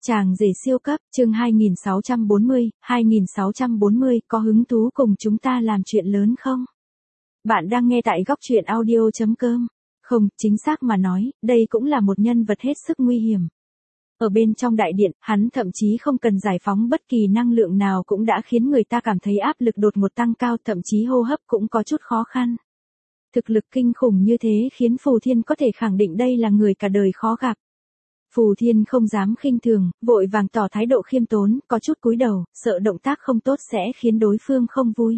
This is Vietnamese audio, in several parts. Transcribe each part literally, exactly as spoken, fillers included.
Chàng rể siêu cấp, chương hai nghìn sáu trăm bốn mươi, hai nghìn sáu trăm bốn mươi, có hứng thú cùng chúng ta làm chuyện lớn không? Bạn đang nghe tại góc truyện audio chấm com. Không, chính xác mà nói, đây cũng là một nhân vật hết sức nguy hiểm. Ở bên trong đại điện, hắn thậm chí không cần giải phóng bất kỳ năng lượng nào cũng đã khiến người ta cảm thấy áp lực đột ngột tăng cao, thậm chí hô hấp cũng có chút khó khăn. Thực lực kinh khủng như thế khiến Phù Thiên có thể khẳng định đây là người cả đời khó gặp. Phù Thiên không dám khinh thường, vội vàng tỏ thái độ khiêm tốn, có chút cúi đầu, sợ động tác không tốt sẽ khiến đối phương không vui.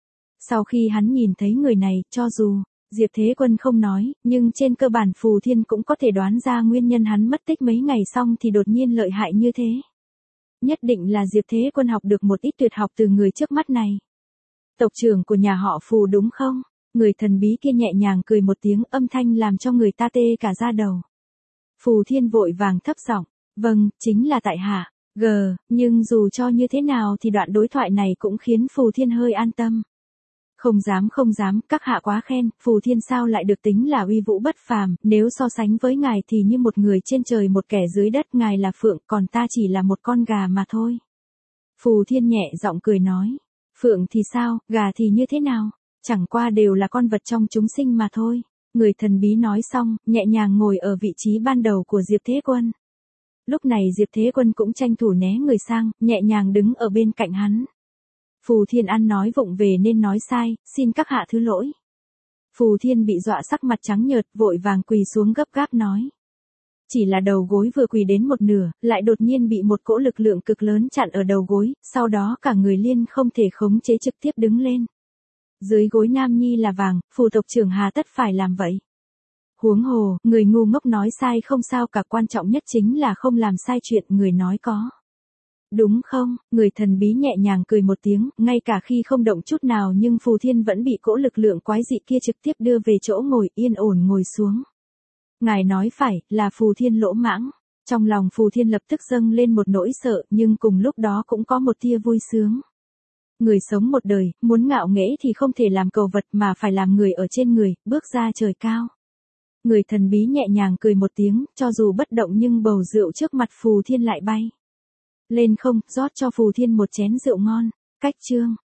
Sau khi hắn nhìn thấy người này, cho dù Diệp Thế Quân không nói, nhưng trên cơ bản Phù Thiên cũng có thể đoán ra nguyên nhân hắn mất tích mấy ngày xong thì đột nhiên lợi hại như thế. Nhất định là Diệp Thế Quân học được một ít tuyệt học từ người trước mắt này. Tộc trưởng của nhà họ Phù đúng không? Người thần bí kia nhẹ nhàng cười một tiếng, âm thanh làm cho người ta tê cả da đầu. Phù Thiên vội vàng thấp giọng, vâng, chính là tại hạ. G, nhưng dù cho như thế nào thì đoạn đối thoại này cũng khiến Phù Thiên hơi an tâm. Không dám không dám, các hạ quá khen, Phù Thiên sao lại được tính là uy vũ bất phàm, nếu so sánh với ngài thì như một người trên trời một kẻ dưới đất, ngài là phượng, còn ta chỉ là một con gà mà thôi. Phù Thiên nhẹ giọng cười nói, phượng thì sao, gà thì như thế nào, chẳng qua đều là con vật trong chúng sinh mà thôi. Người thần bí nói xong, nhẹ nhàng ngồi ở vị trí ban đầu của Diệp Thế Quân. Lúc này Diệp Thế Quân cũng tranh thủ né người sang, nhẹ nhàng đứng ở bên cạnh hắn. Phù Thiên ăn nói vụng về nên nói sai, xin các hạ thứ lỗi. Phù Thiên bị dọa sắc mặt trắng nhợt, vội vàng quỳ xuống gấp gáp nói. Chỉ là đầu gối vừa quỳ đến một nửa, lại đột nhiên bị một cỗ lực lượng cực lớn chặn ở đầu gối, sau đó cả người liên không thể khống chế trực tiếp đứng lên. Dưới gối Nam Nhi là vàng, Phù tộc trưởng hà tất phải làm vậy. Huống hồ, người ngu ngốc nói sai không sao cả, quan trọng nhất chính là không làm sai chuyện người nói có. Đúng không? Người thần bí nhẹ nhàng cười một tiếng, ngay cả khi không động chút nào nhưng Phù Thiên vẫn bị cỗ lực lượng quái dị kia trực tiếp đưa về chỗ ngồi, yên ổn ngồi xuống. Ngài nói phải, là Phù Thiên lỗ mãng. Trong lòng Phù Thiên lập tức dâng lên một nỗi sợ, nhưng cùng lúc đó cũng có một tia vui sướng. Người sống một đời, muốn ngạo nghễ thì không thể làm cầu vật mà phải làm người ở trên người, bước ra trời cao. Người thần bí nhẹ nhàng cười một tiếng, cho dù bất động nhưng bầu rượu trước mặt Phù Thiên lại bay lên không, rót cho Phù Thiên một chén rượu ngon. Cách chương